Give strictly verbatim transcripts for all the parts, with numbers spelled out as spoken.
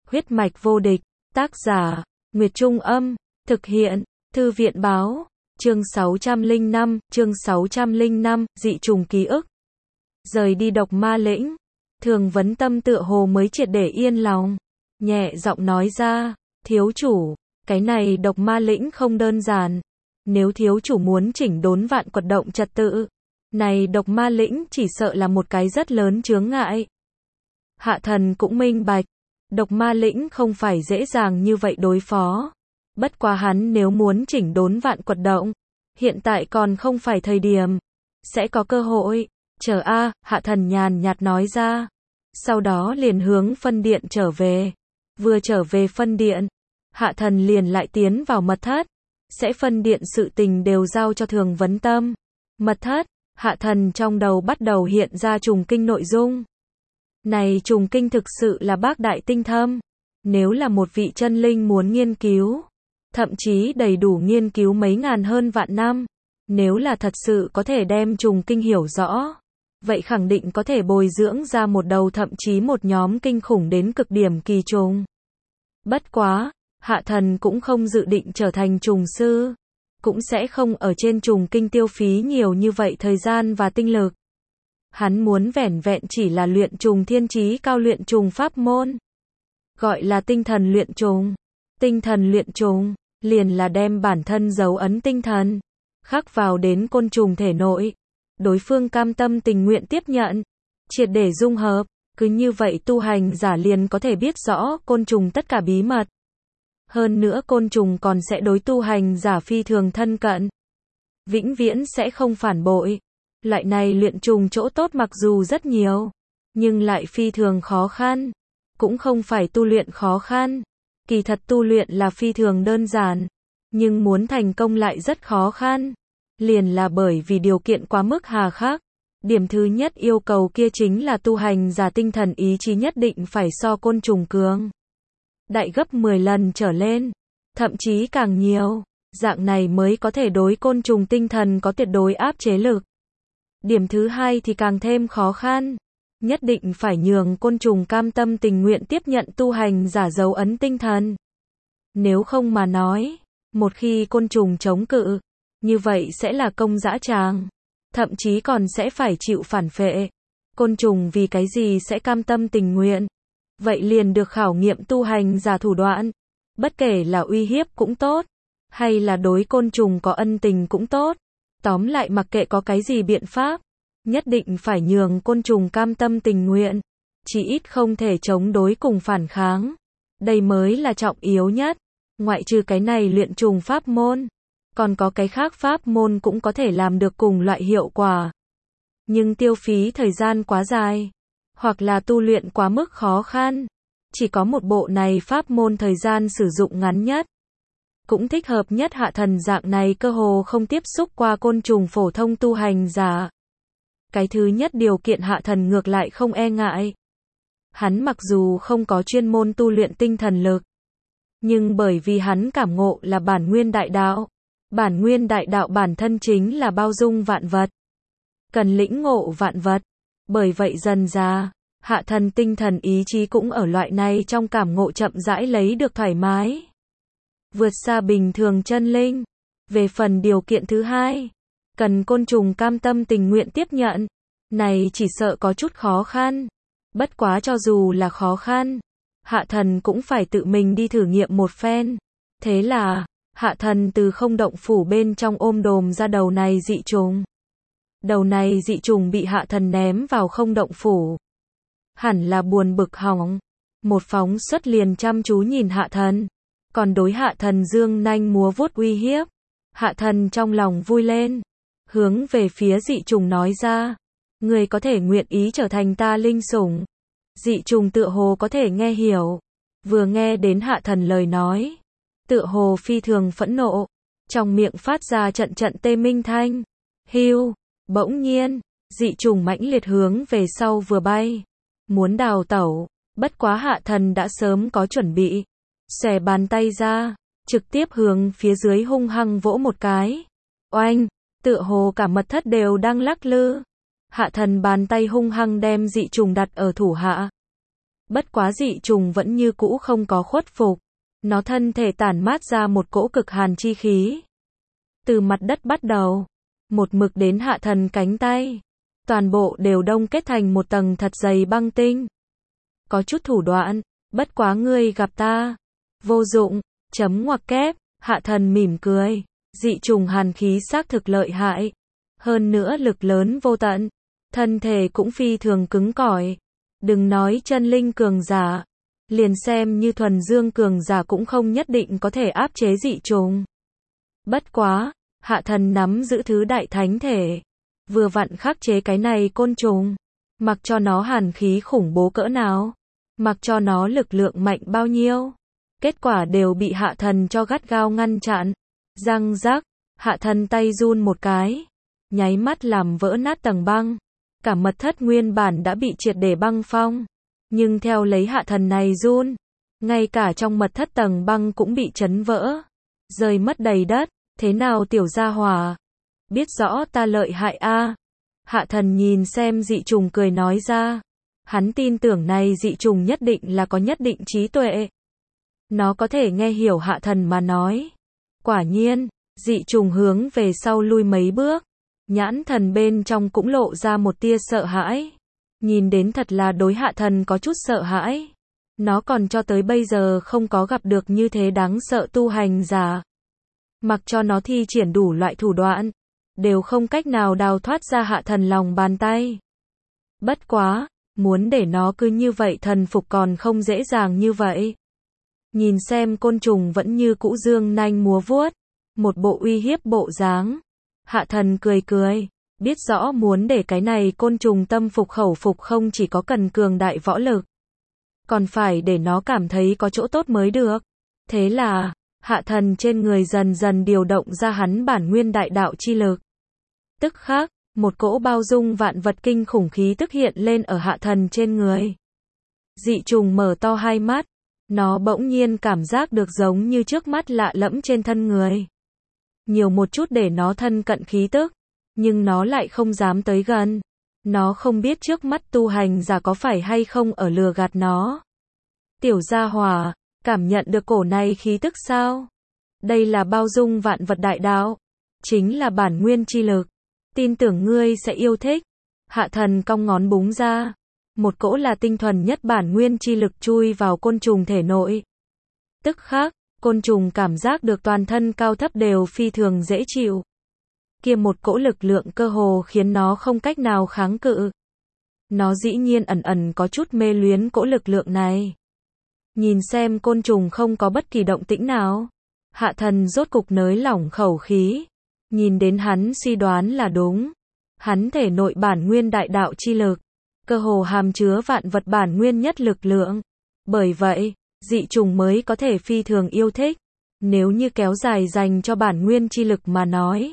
Huyết mạch vô địch, tác giả, Nguyệt Trung Âm, thực hiện, Thư viện Báo, chương sáu trăm lẻ năm, chương sáu trăm lẻ năm, dị trùng ký ức. Rời đi độc ma lĩnh, Thường Vấn Tâm tựa hồ mới triệt để yên lòng, nhẹ giọng nói ra, thiếu chủ, cái này độc ma lĩnh không đơn giản, nếu thiếu chủ muốn chỉnh đốn vạn quật động trật tự, này độc ma lĩnh chỉ sợ là một cái rất lớn chướng ngại. Hạ thần cũng minh bạch, độc ma lĩnh không phải dễ dàng như vậy đối phó. Bất quá hắn nếu muốn chỉnh đốn vạn quật động, hiện tại còn không phải thời điểm, sẽ có cơ hội. Chờ a, hạ thần nhàn nhạt nói ra. Sau đó liền hướng phân điện trở về. Vừa trở về phân điện, hạ thần liền lại tiến vào mật thất. Sẽ phân điện sự tình đều giao cho Thường Vấn Tâm. Mật thất, hạ thần trong đầu bắt đầu hiện ra trùng kinh nội dung. Này trùng kinh thực sự là bác đại tinh thâm. Nếu là một vị chân linh muốn nghiên cứu, thậm chí đầy đủ nghiên cứu mấy ngàn hơn vạn năm, nếu là thật sự có thể đem trùng kinh hiểu rõ, vậy khẳng định có thể bồi dưỡng ra một đầu thậm chí một nhóm kinh khủng đến cực điểm kỳ trùng. Bất quá, hạ thần cũng không dự định trở thành trùng sư, cũng sẽ không ở trên trùng kinh tiêu phí nhiều như vậy thời gian và tinh lực. Hắn muốn vẻn vẹn chỉ là luyện trùng thiên chí cao luyện trùng pháp môn. Gọi là tinh thần luyện trùng. Tinh thần luyện trùng, liền là đem bản thân dấu ấn tinh thần, khắc vào đến côn trùng thể nội. Đối phương cam tâm tình nguyện tiếp nhận, triệt để dung hợp, cứ như vậy tu hành giả liền có thể biết rõ côn trùng tất cả bí mật. Hơn nữa côn trùng còn sẽ đối tu hành giả phi thường thân cận. Vĩnh viễn sẽ không phản bội. Loại này luyện trùng chỗ tốt mặc dù rất nhiều, nhưng lại phi thường khó khăn. Cũng không phải tu luyện khó khăn. Kỳ thật tu luyện là phi thường đơn giản, nhưng muốn thành công lại rất khó khăn. Liền là bởi vì điều kiện quá mức hà khắc. Điểm thứ nhất yêu cầu kia chính là tu hành giả tinh thần ý chí nhất định phải so côn trùng cường đại gấp mười lần trở lên, thậm chí càng nhiều, dạng này mới có thể đối côn trùng tinh thần có tuyệt đối áp chế lực. Điểm thứ hai thì càng thêm khó khăn, nhất định phải nhường côn trùng cam tâm tình nguyện tiếp nhận tu hành giả dấu ấn tinh thần. Nếu không mà nói, một khi côn trùng chống cự, như vậy sẽ là công dã tràng, thậm chí còn sẽ phải chịu phản phệ. Côn trùng vì cái gì sẽ cam tâm tình nguyện? Vậy liền được khảo nghiệm tu hành giả thủ đoạn. Bất kể là uy hiếp cũng tốt, hay là đối côn trùng có ân tình cũng tốt. Tóm lại mặc kệ có cái gì biện pháp, nhất định phải nhường côn trùng cam tâm tình nguyện. Chỉ ít không thể chống đối cùng phản kháng. Đây mới là trọng yếu nhất. Ngoại trừ cái này luyện trùng pháp môn, còn có cái khác pháp môn cũng có thể làm được cùng loại hiệu quả. Nhưng tiêu phí thời gian quá dài, hoặc là tu luyện quá mức khó khăn. Chỉ có một bộ này pháp môn thời gian sử dụng ngắn nhất. Cũng thích hợp nhất hạ thần dạng này cơ hồ không tiếp xúc qua côn trùng phổ thông tu hành giả. Cái thứ nhất điều kiện hạ thần ngược lại không e ngại. Hắn mặc dù không có chuyên môn tu luyện tinh thần lực, nhưng bởi vì hắn cảm ngộ là bản nguyên đại đạo. Bản nguyên đại đạo bản thân chính là bao dung vạn vật, cần lĩnh ngộ vạn vật. Bởi vậy dần ra, hạ thần tinh thần ý chí cũng ở loại này trong cảm ngộ chậm rãi lấy được thoải mái. Vượt xa bình thường chân linh. Về phần điều kiện thứ hai, cần côn trùng cam tâm tình nguyện tiếp nhận. Này chỉ sợ có chút khó khăn. Bất quá cho dù là khó khăn, hạ thần cũng phải tự mình đi thử nghiệm một phen. Thế là, hạ thần từ không động phủ bên trong ôm đồm ra đầu này dị trùng. Đầu này dị trùng bị hạ thần ném vào không động phủ. Hẳn là buồn bực hỏng. Một phóng xuất liền chăm chú nhìn hạ thần. Còn đối hạ thần dương nanh múa vuốt uy hiếp. Hạ thần trong lòng vui lên. Hướng về phía dị trùng nói ra. Người có thể nguyện ý trở thành ta linh sủng. Dị trùng tựa hồ có thể nghe hiểu. Vừa nghe đến hạ thần lời nói, tựa hồ phi thường phẫn nộ. Trong miệng phát ra trận trận tê minh thanh. Hưu. Bỗng nhiên, dị trùng mãnh liệt hướng về sau vừa bay. Muốn đào tẩu. Bất quá hạ thần đã sớm có chuẩn bị. Xòe bàn tay ra, trực tiếp hướng phía dưới hung hăng vỗ một cái. Oanh, tựa hồ cả mật thất đều đang lắc lư. Hạ thần bàn tay hung hăng đem dị trùng đặt ở thủ hạ. Bất quá dị trùng vẫn như cũ không có khuất phục. Nó thân thể tản mát ra một cỗ cực hàn chi khí. Từ mặt đất bắt đầu, một mực đến hạ thần cánh tay. Toàn bộ đều đông kết thành một tầng thật dày băng tinh. Có chút thủ đoạn, bất quá ngươi gặp ta. Vô dụng, chấm ngoặc kép, hạ thần mỉm cười. Dị trùng hàn khí xác thực lợi hại. Hơn nữa lực lớn vô tận. Thân thể cũng phi thường cứng cỏi. Đừng nói chân linh cường giả. Liền xem như thuần dương cường giả cũng không nhất định có thể áp chế dị trùng. Bất quá, hạ thần nắm giữ thứ đại thánh thể. Vừa vặn khắc chế cái này côn trùng. Mặc cho nó hàn khí khủng bố cỡ nào. Mặc cho nó lực lượng mạnh bao nhiêu. Kết quả đều bị hạ thần cho gắt gao ngăn chặn. Răng rắc, hạ thần tay run một cái. Nháy mắt làm vỡ nát tầng băng. Cả mật thất nguyên bản đã bị triệt để băng phong. Nhưng theo lấy hạ thần này run. Ngay cả trong mật thất tầng băng cũng bị chấn vỡ. Rơi mất đầy đất. Thế nào tiểu gia hỏa? Biết rõ ta lợi hại a. Hạ thần nhìn xem dị trùng cười nói ra. Hắn tin tưởng này dị trùng nhất định là có nhất định trí tuệ. Nó có thể nghe hiểu hạ thần mà nói. Quả nhiên, dị trùng hướng về sau lui mấy bước. Nhãn thần bên trong cũng lộ ra một tia sợ hãi. Nhìn đến thật là đối hạ thần có chút sợ hãi. Nó còn cho tới bây giờ không có gặp được như thế đáng sợ tu hành giả. Mặc cho nó thi triển đủ loại thủ đoạn. Đều không cách nào đào thoát ra hạ thần lòng bàn tay. Bất quá, muốn để nó cứ như vậy thần phục còn không dễ dàng như vậy. Nhìn xem côn trùng vẫn như cũ dương nanh múa vuốt. Một bộ uy hiếp bộ dáng. Hạ thần cười cười. Biết rõ muốn để cái này côn trùng tâm phục khẩu phục không chỉ có cần cường đại võ lực. Còn phải để nó cảm thấy có chỗ tốt mới được. Thế là, hạ thần trên người dần dần điều động ra hắn bản nguyên đại đạo chi lực. Tức khắc, một cỗ bao dung vạn vật kinh khủng khí tức hiện lên ở hạ thần trên người. Dị trùng mở to hai mắt. Nó bỗng nhiên cảm giác được giống như trước mắt lạ lẫm trên thân người. Nhiều một chút để nó thân cận khí tức. Nhưng nó lại không dám tới gần. Nó không biết trước mắt tu hành giả có phải hay không ở lừa gạt nó. Tiểu gia hỏa, cảm nhận được cổ này khí tức sao? Đây là bao dung vạn vật đại đạo. Chính là bản nguyên chi lực. Tin tưởng ngươi sẽ yêu thích. Hạ thần cong ngón búng ra. Một cỗ là tinh thuần nhất bản nguyên chi lực chui vào côn trùng thể nội. Tức khắc, côn trùng cảm giác được toàn thân cao thấp đều phi thường dễ chịu. Kia một cỗ lực lượng cơ hồ khiến nó không cách nào kháng cự. Nó dĩ nhiên ẩn ẩn có chút mê luyến cỗ lực lượng này. Nhìn xem côn trùng không có bất kỳ động tĩnh nào. Hạ thần rốt cục nới lỏng khẩu khí. Nhìn đến hắn suy đoán là đúng. Hắn thể nội bản nguyên đại đạo chi lực. Cơ hồ hàm chứa vạn vật bản nguyên nhất lực lượng. Bởi vậy, dị trùng mới có thể phi thường yêu thích. Nếu như kéo dài dành cho bản nguyên chi lực mà nói.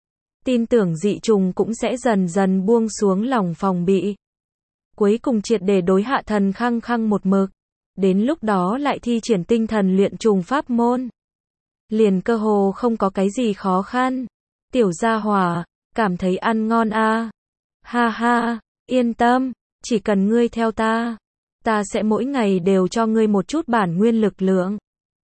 Tin tưởng dị trùng cũng sẽ dần dần buông xuống lòng phòng bị. Cuối cùng triệt để đối hạ thần khăng khăng một mực. Đến lúc đó lại thi triển tinh thần luyện trùng pháp môn. Liền cơ hồ không có cái gì khó khăn. Tiểu gia hỏa, cảm thấy ăn ngon a. À. Ha ha, yên tâm, chỉ cần ngươi theo ta. Ta sẽ mỗi ngày đều cho ngươi một chút bản nguyên lực lượng.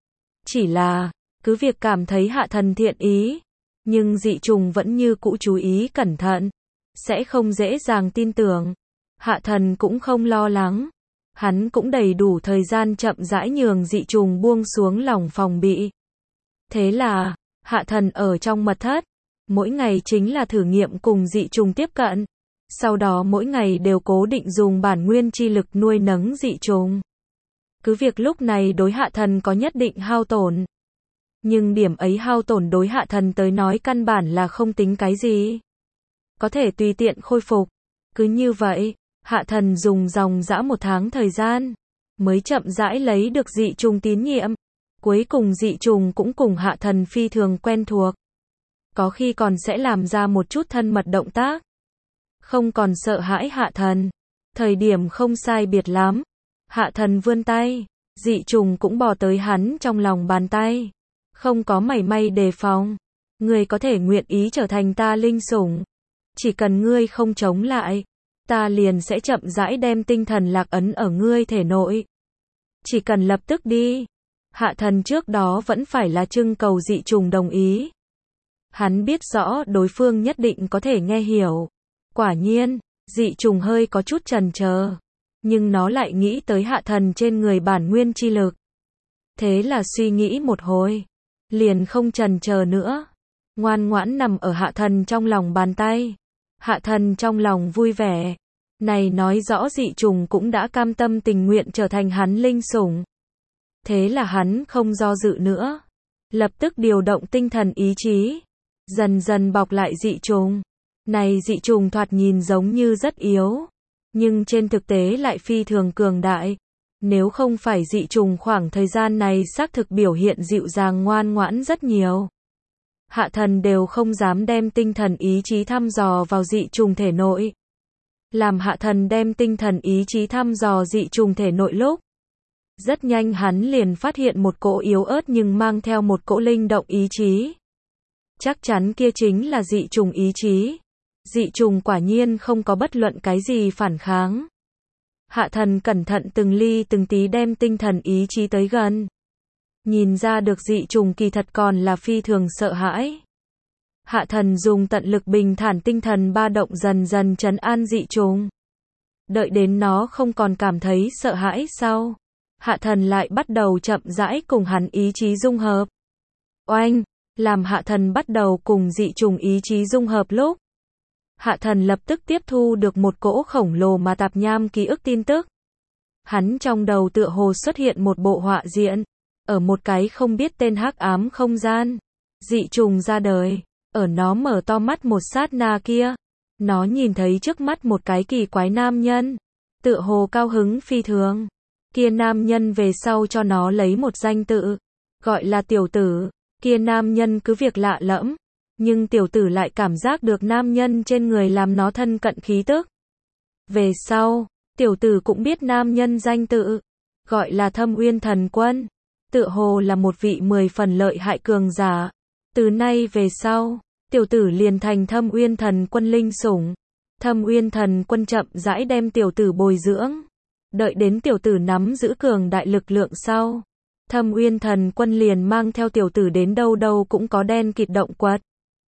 Chỉ là, cứ việc cảm thấy hạ thần thiện ý. Nhưng dị trùng vẫn như cũ chú ý cẩn thận. Sẽ không dễ dàng tin tưởng. Hạ thần cũng không lo lắng. Hắn cũng đầy đủ thời gian chậm rãi nhường dị trùng buông xuống lòng phòng bị. Thế là, hạ thần ở trong mật thất. Mỗi ngày chính là thử nghiệm cùng dị trùng tiếp cận. Sau đó mỗi ngày đều cố định dùng bản nguyên chi lực nuôi nấng dị trùng. Cứ việc lúc này đối hạ thần có nhất định hao tổn. Nhưng điểm ấy hao tổn đối hạ thần tới nói căn bản là không tính cái gì. Có thể tùy tiện khôi phục. Cứ như vậy, hạ thần dùng dòng dã một tháng thời gian. Mới chậm rãi lấy được dị trùng tín nhiệm. Cuối cùng dị trùng cũng cùng hạ thần phi thường quen thuộc. Có khi còn sẽ làm ra một chút thân mật động tác. Không còn sợ hãi hạ thần. Thời điểm không sai biệt lắm. Hạ thần vươn tay. Dị trùng cũng bò tới hắn trong lòng bàn tay. Không có mảy may đề phòng. Ngươi có thể nguyện ý trở thành ta linh sủng. Chỉ cần ngươi không chống lại. ta liền sẽ chậm rãi đem tinh thần lạc ấn ở ngươi thể nội. Chỉ cần lập tức đi. Hạ thần trước đó vẫn phải là trưng cầu dị trùng đồng ý. Hắn biết rõ đối phương nhất định có thể nghe hiểu. Quả nhiên, dị trùng hơi có chút chần chờ. Nhưng nó lại nghĩ tới hạ thần trên người bản nguyên chi lực. Thế là suy nghĩ một hồi. Liền không chần chờ nữa. Ngoan ngoãn nằm ở hạ thần trong lòng bàn tay. Hạ thần trong lòng vui vẻ. Này nói rõ dị trùng cũng đã cam tâm tình nguyện trở thành hắn linh sủng. Thế là hắn không do dự nữa. Lập tức điều động tinh thần ý chí. Dần dần bọc lại dị trùng. Này dị trùng thoạt nhìn giống như rất yếu. Nhưng trên thực tế lại phi thường cường đại. Nếu không phải dị trùng khoảng thời gian này xác thực biểu hiện dịu dàng ngoan ngoãn rất nhiều. Hạ thần đều không dám đem tinh thần ý chí thăm dò vào dị trùng thể nội. Làm hạ thần đem tinh thần ý chí thăm dò dị trùng thể nội lúc. Rất nhanh hắn liền phát hiện một cỗ yếu ớt nhưng mang theo một cỗ linh động ý chí. Chắc chắn kia chính là dị trùng ý chí. Dị trùng quả nhiên không có bất luận cái gì phản kháng. Hạ thần cẩn thận từng ly từng tí đem tinh thần ý chí tới gần. Nhìn ra được dị trùng kỳ thật còn là phi thường sợ hãi. Hạ thần dùng tận lực bình thản tinh thần ba động dần dần trấn an dị trùng. Đợi đến nó không còn cảm thấy sợ hãi sau. Hạ thần lại bắt đầu chậm rãi cùng hắn ý chí dung hợp. Oanh, làm hạ thần bắt đầu cùng dị trùng ý chí dung hợp lúc. Hạ thần lập tức tiếp thu được một cỗ khổng lồ mà tạp nham ký ức tin tức. Hắn trong đầu tựa hồ xuất hiện một bộ họa diện. Ở một cái không biết tên hắc ám không gian. Dị trùng ra đời. Ở nó mở to mắt một sát na kia. Nó nhìn thấy trước mắt một cái kỳ quái nam nhân. Tựa hồ cao hứng phi thường. Kia nam nhân về sau cho nó lấy một danh tự. Gọi là tiểu tử. Kia nam nhân cứ việc lạ lẫm. Nhưng tiểu tử lại cảm giác được nam nhân trên người làm nó thân cận khí tức. Về sau, tiểu tử cũng biết nam nhân danh tự. Gọi là Thâm Uyên Thần Quân. Tựa hồ là một vị mười phần lợi hại cường giả. Từ nay về sau, tiểu tử liền thành Thâm Uyên Thần Quân linh sủng. Thâm Uyên Thần Quân chậm rãi đem tiểu tử bồi dưỡng. Đợi đến tiểu tử nắm giữ cường đại lực lượng sau. Thâm Uyên Thần Quân liền mang theo tiểu tử đến đâu đâu cũng có đen kịt động quật.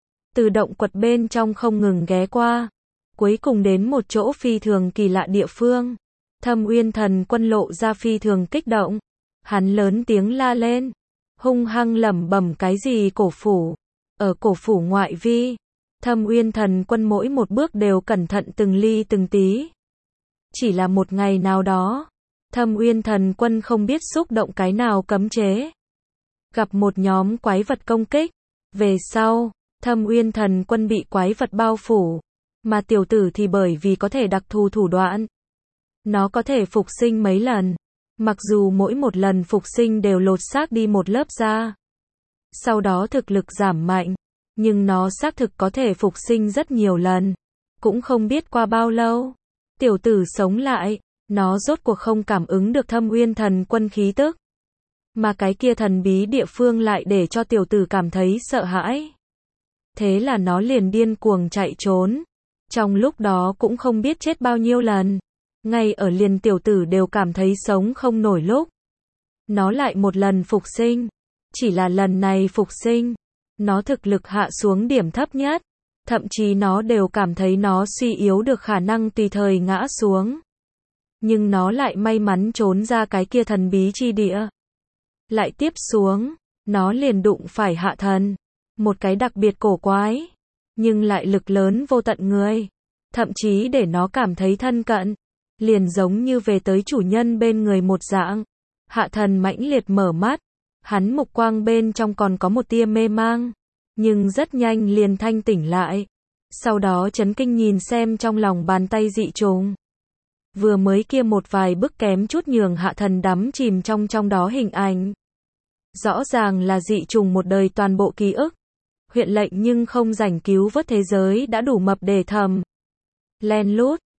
Từ động quật bên trong không ngừng ghé qua. Cuối cùng đến một chỗ phi thường kỳ lạ địa phương. Thâm Uyên Thần Quân lộ ra phi thường kích động. Hắn lớn tiếng la lên. Hung hăng lẩm bẩm cái gì cổ phủ. Ở cổ phủ ngoại vi. Thâm Uyên Thần Quân mỗi một bước đều cẩn thận từng ly từng tí. Chỉ là một ngày nào đó. Thâm Uyên Thần Quân không biết xúc động cái nào cấm chế. Gặp một nhóm quái vật công kích. Về sau, Thâm Uyên Thần Quân bị quái vật bao phủ. Mà tiểu tử thì bởi vì có thể đặc thù thủ đoạn. Nó có thể phục sinh mấy lần. Mặc dù mỗi một lần phục sinh đều lột xác đi một lớp da. Sau đó thực lực giảm mạnh. Nhưng nó xác thực có thể phục sinh rất nhiều lần. Cũng không biết qua bao lâu. Tiểu tử sống lại. Nó rốt cuộc không cảm ứng được Thâm Uyên Thần Quân khí tức. Mà cái kia thần bí địa phương lại để cho tiểu tử cảm thấy sợ hãi. Thế là nó liền điên cuồng chạy trốn. Trong lúc đó cũng không biết chết bao nhiêu lần. Ngay ở liền tiểu tử đều cảm thấy sống không nổi lúc. Nó lại một lần phục sinh. Chỉ là lần này phục sinh. Nó thực lực hạ xuống điểm thấp nhất. Thậm chí nó đều cảm thấy nó suy yếu được khả năng tùy thời ngã xuống. Nhưng nó lại may mắn trốn ra cái kia thần bí chi địa. Lại tiếp xuống, nó liền đụng phải hạ thần. Một cái đặc biệt cổ quái. Nhưng lại lực lớn vô tận người. Thậm chí để nó cảm thấy thân cận. Liền giống như về tới chủ nhân bên người một dạng. Hạ thần mãnh liệt mở mắt. Hắn mục quang bên trong còn có một tia mê mang. Nhưng rất nhanh liền thanh tỉnh lại. Sau đó chấn kinh nhìn xem trong lòng bàn tay dị trùng. Vừa mới kia một vài bước kém chút nhường hạ thần đắm chìm trong trong đó hình ảnh. Rõ ràng là dị trùng một đời toàn bộ ký ức. Huyện lệnh nhưng không rảnh cứu vớt thế giới đã đủ mập để thầm. Len lút,